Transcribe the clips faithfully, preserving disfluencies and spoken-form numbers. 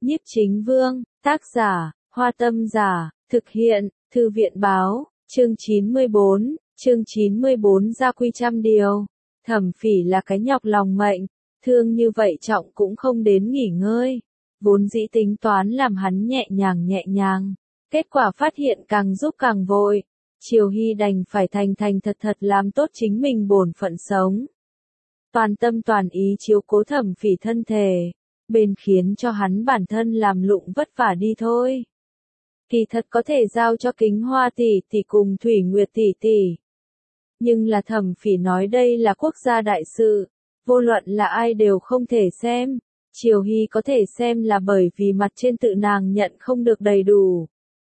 Nhiếp Chính Vương, tác giả, Hoa Tâm Giả, thực hiện, Thư viện Báo, chương chín mươi bốn, chương chín mươi bốn gia quy trăm điều. Thẩm Phỉ là cái nhọc lòng mệnh, thương như vậy trọng cũng không đến nghỉ ngơi. Vốn dĩ tính toán làm hắn nhẹ nhàng nhẹ nhàng, kết quả phát hiện càng giúp càng vội. Triều Hy đành phải thành thành thật thật làm tốt chính mình bổn phận sống. Toàn tâm toàn ý chiếu cố Thẩm Phỉ thân thể, bên khiến cho hắn bản thân làm lụng vất vả đi thôi. Kỳ thật có thể giao cho Kính Hoa tỷ tỷ cùng Thủy Nguyệt tỷ tỷ. Nhưng là Thẩm Phỉ nói đây là quốc gia đại sự, vô luận là ai đều không thể xem. Triều Hy có thể xem là bởi vì mặt trên tự nàng nhận không được đầy đủ.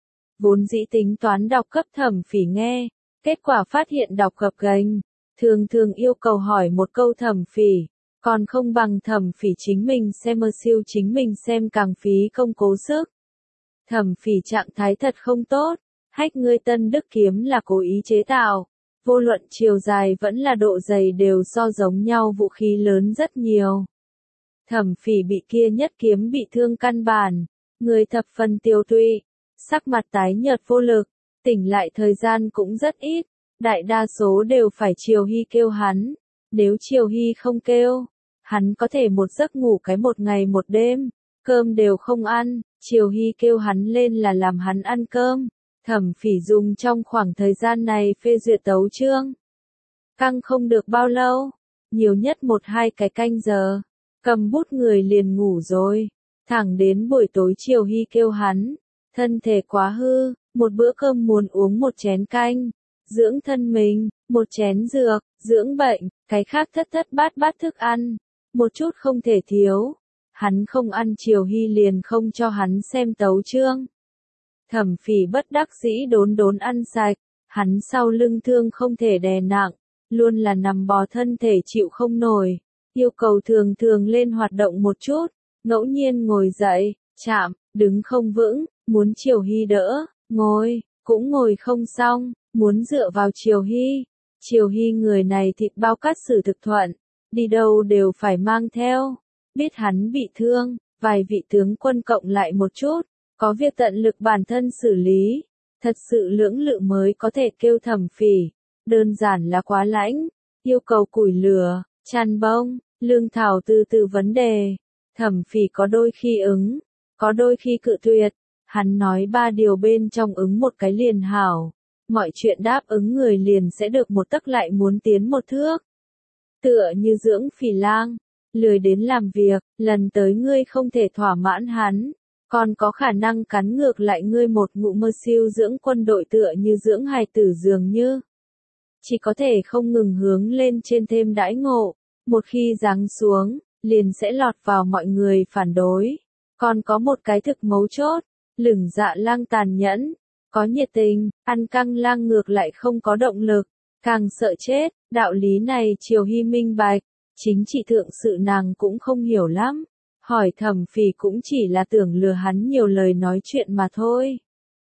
Vốn dĩ tính toán đọc cấp Thẩm Phỉ nghe, kết quả phát hiện đọc gập ghềnh, thường thường yêu cầu hỏi một câu Thẩm Phỉ, còn không bằng Thẩm Phỉ chính mình xem mơ siêu chính mình xem càng phí công cố sức. Thẩm Phỉ trạng thái thật không tốt, hách ngươi Tân Đức kiếm là cố ý chế tạo, vô luận chiều dài vẫn là độ dày đều so giống nhau vũ khí lớn rất nhiều. Thẩm Phỉ bị kia nhất kiếm bị thương căn bản, người thập phần tiêu tụy, sắc mặt tái nhợt vô lực, tỉnh lại thời gian cũng rất ít, đại đa số đều phải Triều Hy kêu hắn, nếu Triều Hy không kêu, hắn có thể một giấc ngủ cái một ngày một đêm, cơm đều không ăn, Triều Hy kêu hắn lên là làm hắn ăn cơm. Thẩm Phỉ dùng trong khoảng thời gian này phê duyệt tấu chương. Căng không được bao lâu, nhiều nhất một hai cái canh giờ, cầm bút người liền ngủ rồi. Thẳng đến buổi tối Triều Hy kêu hắn, thân thể quá hư, một bữa cơm muốn uống một chén canh, dưỡng thân mình, một chén dược, dưỡng bệnh, cái khác thất thất bát bát thức ăn, một chút không thể thiếu. Hắn không ăn Triều Hy liền không cho hắn xem tấu chương. Thẩm Phỉ bất đắc dĩ đốn đốn ăn sạch, hắn sau lưng thương không thể đè nặng, luôn là nằm bò thân thể chịu không nổi, yêu cầu thường thường lên hoạt động một chút, ngẫu nhiên ngồi dậy, chạm, đứng không vững, muốn Triều Hy đỡ, ngồi, cũng ngồi không xong, muốn dựa vào Triều Hy. Triều Hy người này thịt bao cát xử thực thuận, đi đâu đều phải mang theo, biết hắn bị thương, vài vị tướng quân cộng lại một chút. Có việc tận lực bản thân xử lý, thật sự lưỡng lự mới có thể kêu Thẩm Phỉ, đơn giản là quá lãnh, yêu cầu củi lửa, chăn bông, lương thảo từ từ vấn đề. Thẩm Phỉ có đôi khi ứng, có đôi khi cự tuyệt, hắn nói ba điều bên trong ứng một cái liền hảo, mọi chuyện đáp ứng người liền sẽ được một tấc lại muốn tiến một thước. Tựa như dưỡng phỉ lang, lười đến làm việc, lần tới ngươi không thể thỏa mãn hắn. Còn có khả năng cắn ngược lại ngươi một ngụ mơ siêu dưỡng quân đội tựa như dưỡng hài tử dường như. Chỉ có thể không ngừng hướng lên trên thêm đãi ngộ, một khi giáng xuống, liền sẽ lọt vào mọi người phản đối. Còn có một cái thực mấu chốt, lửng dạ lang tàn nhẫn, có nhiệt tình, ăn căng lang ngược lại không có động lực, càng sợ chết, đạo lý này Triều Hy minh bạch, chính trị thượng sự nàng cũng không hiểu lắm. Hỏi Thẩm Phỉ cũng chỉ là tưởng lừa hắn nhiều lời nói chuyện mà thôi.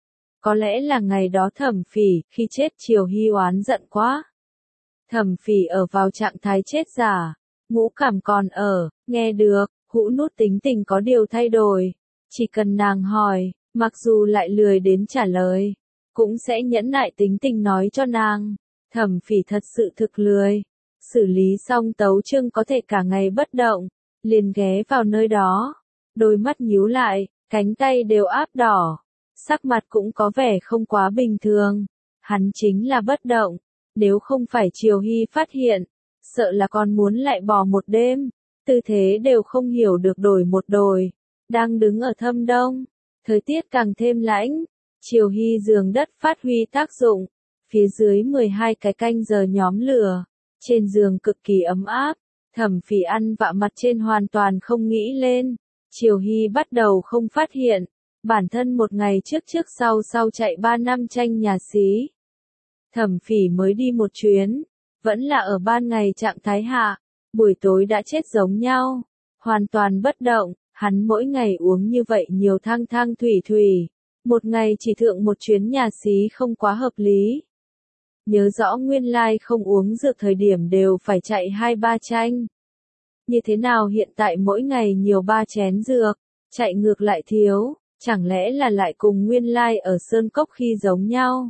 Có lẽ là ngày đó Thẩm Phỉ khi chết Triều Hy oán giận quá. Thẩm Phỉ ở vào trạng thái chết giả, ngũ cảm còn ở, nghe được, hũ nút tính tình có điều thay đổi. Chỉ cần nàng hỏi, mặc dù lại lười đến trả lời, cũng sẽ nhẫn nại tính tình nói cho nàng. Thẩm Phỉ thật sự thực lười. Xử lý xong tấu chương có thể cả ngày bất động. Liền ghé vào nơi đó, đôi mắt nhíu lại, cánh tay đều áp đỏ, sắc mặt cũng có vẻ không quá bình thường. Hắn chính là bất động, nếu không phải Triều Hy phát hiện, sợ là còn muốn lại bò một đêm, tư thế đều không hiểu được đổi một đồi. Đang đứng ở thâm đông, thời tiết càng thêm lãnh, Triều Hy giường đất phát huy tác dụng, phía dưới mười hai cái canh giờ nhóm lửa, trên giường cực kỳ ấm áp. Thẩm Phỉ ăn vạ mặt trên hoàn toàn không nghĩ lên, Triều Hy bắt đầu không phát hiện, bản thân một ngày trước trước sau sau chạy ba năm tranh nhà xí. Thẩm Phỉ mới đi một chuyến, vẫn là ở ban ngày trạng thái hạ, buổi tối đã chết giống nhau, hoàn toàn bất động, hắn mỗi ngày uống như vậy nhiều thang thang thủy thủy, một ngày chỉ thượng một chuyến nhà xí không quá hợp lý. Nhớ rõ nguyên lai không uống dược thời điểm đều phải chạy hai ba tranh. Như thế nào hiện tại mỗi ngày nhiều ba chén dược, chạy ngược lại thiếu, chẳng lẽ là lại cùng nguyên lai ở Sơn Cốc khi giống nhau.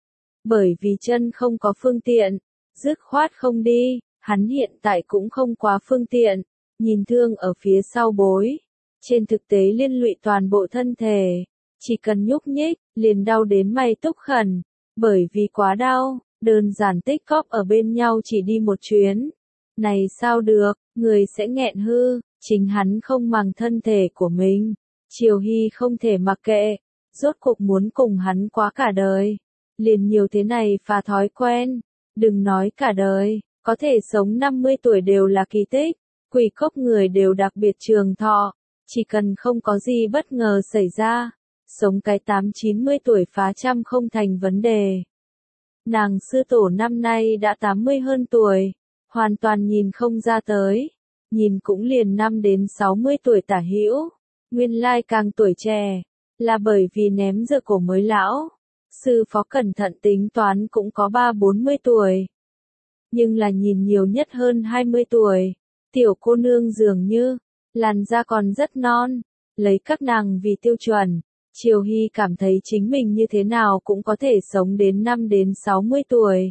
Bởi vì chân không có phương tiện, dứt khoát không đi, hắn hiện tại cũng không quá phương tiện, nhìn thương ở phía sau bối. Trên thực tế liên lụy toàn bộ thân thể, chỉ cần nhúc nhích, liền đau đến mày túc khẩn, bởi vì quá đau, đơn giản tích cóp ở bên nhau chỉ đi một chuyến. Này sao được, người sẽ nghẹn hư, chính hắn không màng thân thể của mình. Triều Hy không thể mặc kệ, rốt cuộc muốn cùng hắn quá cả đời. Liền nhiều thế này phá thói quen, đừng nói cả đời, có thể sống năm mươi tuổi đều là kỳ tích, quỷ cốc người đều đặc biệt trường thọ, chỉ cần không có gì bất ngờ xảy ra, sống cái tám chín mươi tuổi phá trăm không thành vấn đề. Nàng sư tổ năm nay đã tám mươi hơn tuổi, hoàn toàn nhìn không ra tới, nhìn cũng liền năm đến sáu mươi tuổi tả hữu, nguyên lai càng tuổi trẻ, là bởi vì ném dựa cổ mới lão. Sư phó cẩn thận tính toán cũng có ba bốn mươi tuổi. Nhưng là nhìn nhiều nhất hơn hai mươi tuổi. Tiểu cô nương dường như, làn da còn rất non. Lấy các nàng vì tiêu chuẩn, Triều Hy cảm thấy chính mình như thế nào cũng có thể sống đến năm đến sáu mươi tuổi.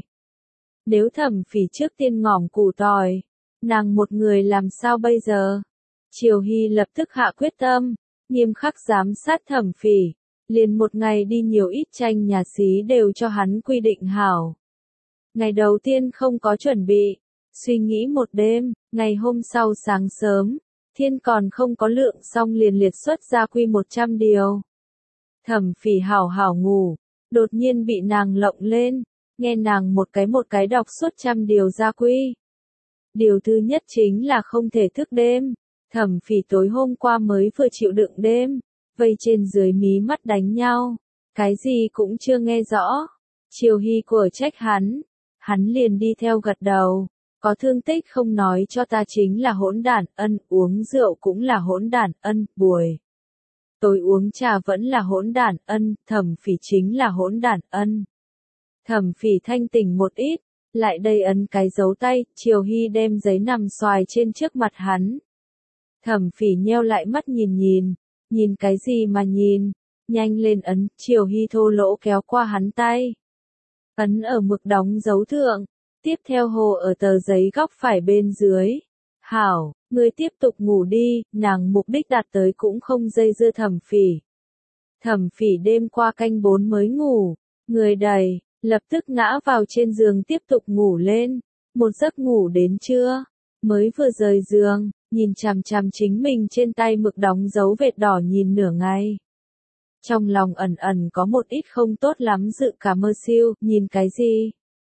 Nếu Thẩm Phỉ trước tiên ngỏm củ tỏi, nàng một người làm sao bây giờ? Triều Hy lập tức hạ quyết tâm, nghiêm khắc giám sát Thẩm Phỉ. Liền một ngày đi nhiều ít tranh nhà xí đều cho hắn quy định hảo. Ngày đầu tiên không có chuẩn bị, suy nghĩ một đêm, ngày hôm sau sáng sớm, thiên còn không có lượng xong liền liệt xuất ra quy một trăm điều. Thẩm Phỉ hảo hảo ngủ, đột nhiên bị nàng lộng lên, nghe nàng một cái một cái đọc suốt trăm điều gia quy. Điều thứ nhất chính là không thể thức đêm, Thẩm Phỉ tối hôm qua mới vừa chịu đựng đêm. Vây trên dưới mí mắt đánh nhau, cái gì cũng chưa nghe rõ. Triều Hy của trách hắn, hắn liền đi theo gật đầu, có thương tích không nói cho ta chính là hỗn đản, ân, uống rượu cũng là hỗn đản, ân, buổi tối uống trà vẫn là hỗn đản, ân, Thẩm Phỉ chính là hỗn đản, ân. Thẩm Phỉ thanh tỉnh một ít, lại đây ấn cái dấu tay, Triều Hy đem giấy nằm xoài trên trước mặt hắn. Thẩm Phỉ nheo lại mắt nhìn nhìn. Nhìn cái gì mà nhìn, nhanh lên ấn, Triều Hy thô lỗ kéo qua hắn tay. Ấn ở mực đóng dấu thượng, tiếp theo hồ ở tờ giấy góc phải bên dưới. Hảo, ngươi tiếp tục ngủ đi, nàng mục đích đạt tới cũng không dây dưa Thẩm Phỉ. Thẩm Phỉ đêm qua canh bốn mới ngủ, người đầy, lập tức ngã vào trên giường tiếp tục ngủ lên, một giấc ngủ đến trưa, mới vừa rời giường. Nhìn chằm chằm chính mình trên tay mực đóng dấu vệt đỏ nhìn nửa ngày. Trong lòng ẩn ẩn có một ít không tốt lắm dự cả mơ siêu, nhìn cái gì?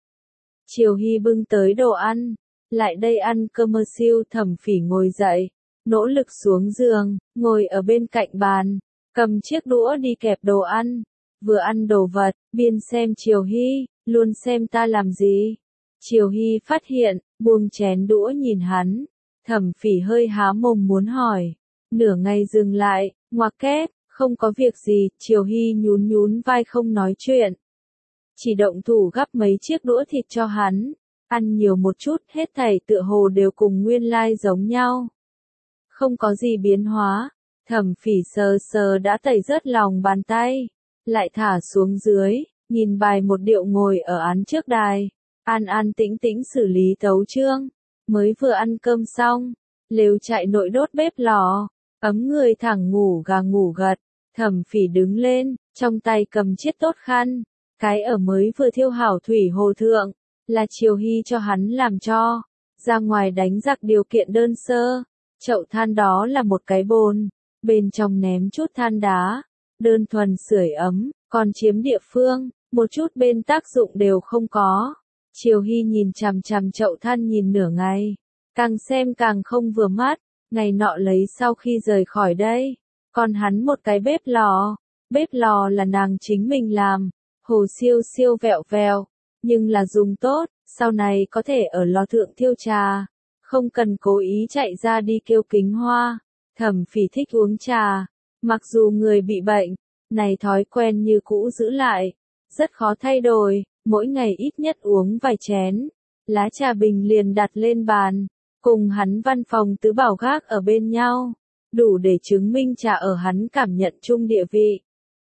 Triều Hy bưng tới đồ ăn, lại đây ăn cơm mơ siêu. Thẩm Phỉ ngồi dậy, nỗ lực xuống giường, ngồi ở bên cạnh bàn, cầm chiếc đũa đi kẹp đồ ăn, vừa ăn đồ vật, biên xem Triều Hy, luôn xem ta làm gì. Triều Hy phát hiện, buông chén đũa nhìn hắn. Thẩm Phỉ hơi há mồm muốn hỏi, nửa ngày dừng lại, ngoặc kép, không có việc gì, Triều Hy nhún nhún vai không nói chuyện. Chỉ động thủ gắp mấy chiếc đũa thịt cho hắn, ăn nhiều một chút, hết thảy tựa hồ đều cùng nguyên lai giống nhau. Không có gì biến hóa, Thẩm Phỉ sờ sờ đã tẩy rớt lòng bàn tay, lại thả xuống dưới, nhìn bài một điệu ngồi ở án trước đài, an an tĩnh tĩnh xử lý tấu chương. Mới vừa ăn cơm xong, lều trại nội đốt bếp lò, ấm người thẳng ngủ gà ngủ gật. Thẩm Phỉ đứng lên, trong tay cầm chiếc tốt khăn, cái ở mới vừa thiêu hảo thủy hồ thượng, là Triều Hy cho hắn làm cho, ra ngoài đánh giặc điều kiện đơn sơ. Chậu than đó là một cái bồn, bên trong ném chút than đá, đơn thuần sưởi ấm, còn chiếm địa phương, một chút bên tác dụng đều không có. Triều Hy nhìn chằm chằm chậu than nhìn nửa ngày, càng xem càng không vừa mắt, ngày nọ lấy sau khi rời khỏi đây, còn hắn một cái bếp lò, bếp lò là nàng chính mình làm, hồ siêu siêu vẹo vẹo, nhưng là dùng tốt, sau này có thể ở lò thượng thiêu trà, không cần cố ý chạy ra đi kêu kính hoa. Thẩm Phỉ thích uống trà, mặc dù người bị bệnh, này thói quen như cũ giữ lại, rất khó thay đổi. Mỗi ngày ít nhất uống vài chén, lá trà bình liền đặt lên bàn, cùng hắn văn phòng tứ bảo gác ở bên nhau. đủ để chứng minh trà ở hắn cảm nhận chung địa vị.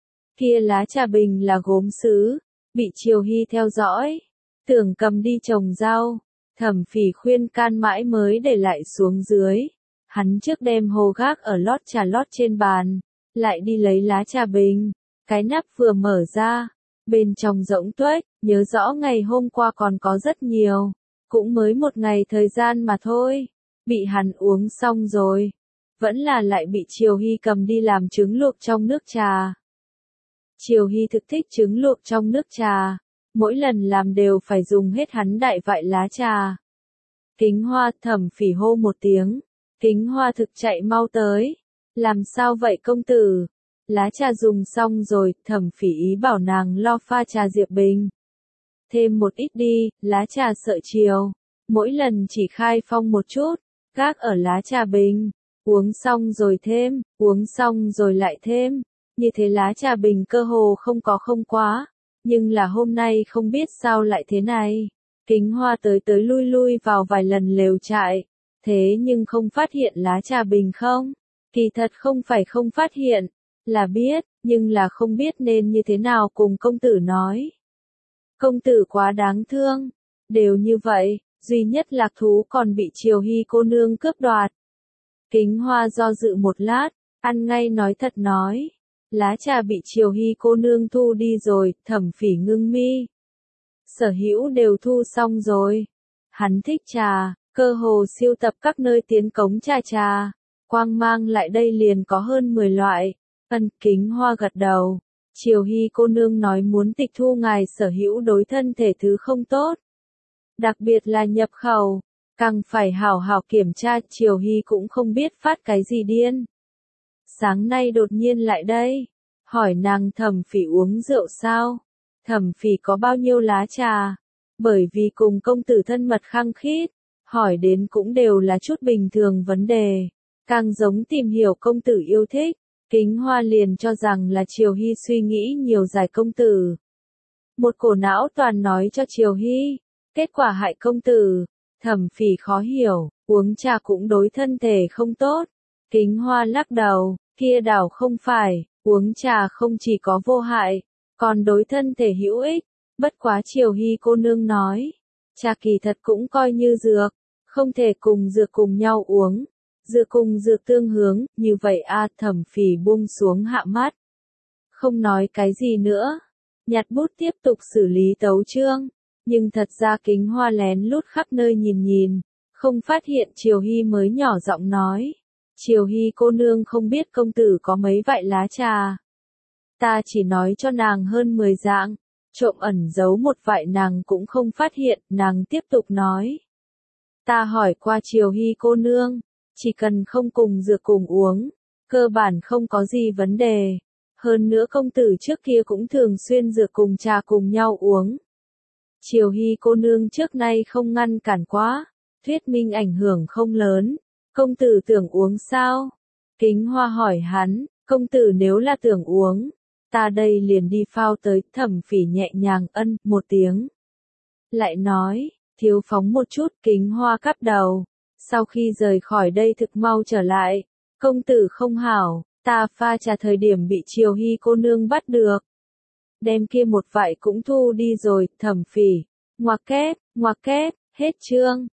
Kia lá trà bình là gốm sứ, bị Triều Hy theo dõi, tưởng cầm đi trồng rau, Thẩm Phỉ khuyên can mãi mới để lại xuống dưới. Hắn trước đem hồ gác ở lót trà lót trên bàn, lại đi lấy lá trà bình, cái nắp vừa mở ra, bên trong rỗng tuếch, nhớ rõ ngày hôm qua còn có rất nhiều, cũng mới một ngày thời gian mà thôi, bị hắn uống xong rồi, vẫn là lại bị Triều Hy cầm đi làm trứng luộc trong nước trà. Triều Hy thực thích trứng luộc trong nước trà, mỗi lần làm đều phải dùng hết hắn đại vại lá trà. Kính Hoa, Thẩm Phỉ hô một tiếng, Kính Hoa thực chạy mau tới, làm sao vậy công tử? Lá trà dùng xong rồi, Thẩm Phỉ ý bảo nàng lo pha trà Diệp Bình. Thêm một ít đi, lá trà sợi chiều, mỗi lần chỉ khai phong một chút, gác ở lá trà bình, uống xong rồi thêm, uống xong rồi lại thêm, như thế lá trà bình cơ hồ không có không quá, nhưng là hôm nay không biết sao lại thế này. Kính Hoa tới tới lui lui vào vài lần lều trại, thế nhưng không phát hiện lá trà bình không? Kỳ thật không phải không phát hiện, là biết, nhưng là không biết nên như thế nào cùng công tử nói. Công tử quá đáng thương, đều như vậy, duy nhất lạc thú còn bị Triều Hy cô nương cướp đoạt. Kính Hoa do dự một lát, ăn ngay nói thật nói, lá trà bị Triều Hy cô nương thu đi rồi, Thẩm Phỉ ngưng mi. Sở hữu đều thu xong rồi. Hắn thích trà, cơ hồ siêu tập các nơi tiến cống trà trà, quang mang lại đây liền có hơn mười loại. Ân, Kính Hoa gật đầu. Triều Hy cô nương nói muốn tịch thu ngài sở hữu đối thân thể thứ không tốt, đặc biệt là nhập khẩu, càng phải hảo hảo kiểm tra. Triều Hy cũng không biết phát cái gì điên. Sáng nay đột nhiên lại đây, hỏi nàng Thẩm Phỉ uống rượu sao? Thẩm Phỉ có bao nhiêu lá trà? Bởi vì cùng công tử thân mật khăng khít, hỏi đến cũng đều là chút bình thường vấn đề, càng giống tìm hiểu công tử yêu thích. Kính Hoa liền cho rằng là Triều Hy suy nghĩ nhiều giải công tử. Một cổ não toàn nói cho Triều Hy, kết quả hại công tử. Thẩm Phỉ khó hiểu, uống trà cũng đối thân thể không tốt. Kính Hoa lắc đầu, kia đảo không phải, uống trà không chỉ có vô hại, còn đối thân thể hữu ích. Bất quá Triều Hy cô nương nói, trà kỳ thật cũng coi như dược, không thể cùng dược cùng nhau uống. Dược cùng dược tương hướng, như vậy a. Thẩm Phỉ buông xuống hạ mắt, không nói cái gì nữa, nhặt bút tiếp tục xử lý tấu chương. Nhưng thật ra Kính Hoa lén lút khắp nơi nhìn nhìn, không phát hiện. Triều Hy mới nhỏ giọng nói, Triều Hy cô nương không biết công tử có mấy vại lá trà. Ta chỉ nói cho nàng hơn mười dạng, trộm ẩn giấu một vại nàng cũng không phát hiện. Nàng tiếp tục nói, ta hỏi qua Triều Hy cô nương, chỉ cần không cùng dược cùng uống, cơ bản không có gì vấn đề. Hơn nữa công tử trước kia cũng thường xuyên dược cùng trà cùng nhau uống. Triều Hy cô nương trước nay không ngăn cản quá, thuyết minh ảnh hưởng không lớn. Công tử tưởng uống sao? Kính Hoa hỏi hắn, công tử nếu là tưởng uống, ta đây liền đi phao tới. Thẩm Phỉ nhẹ nhàng ân một tiếng. Lại nói, thiếu phóng một chút. Kính Hoa cắp đầu. Sau khi rời khỏi đây thực mau trở lại, công tử không hảo, ta pha trà thời điểm bị Triều Hy cô nương bắt được. Đem kia một vại cũng thu đi rồi. Thẩm Phỉ, ngoặc kép, ngoặc kép, hết chương.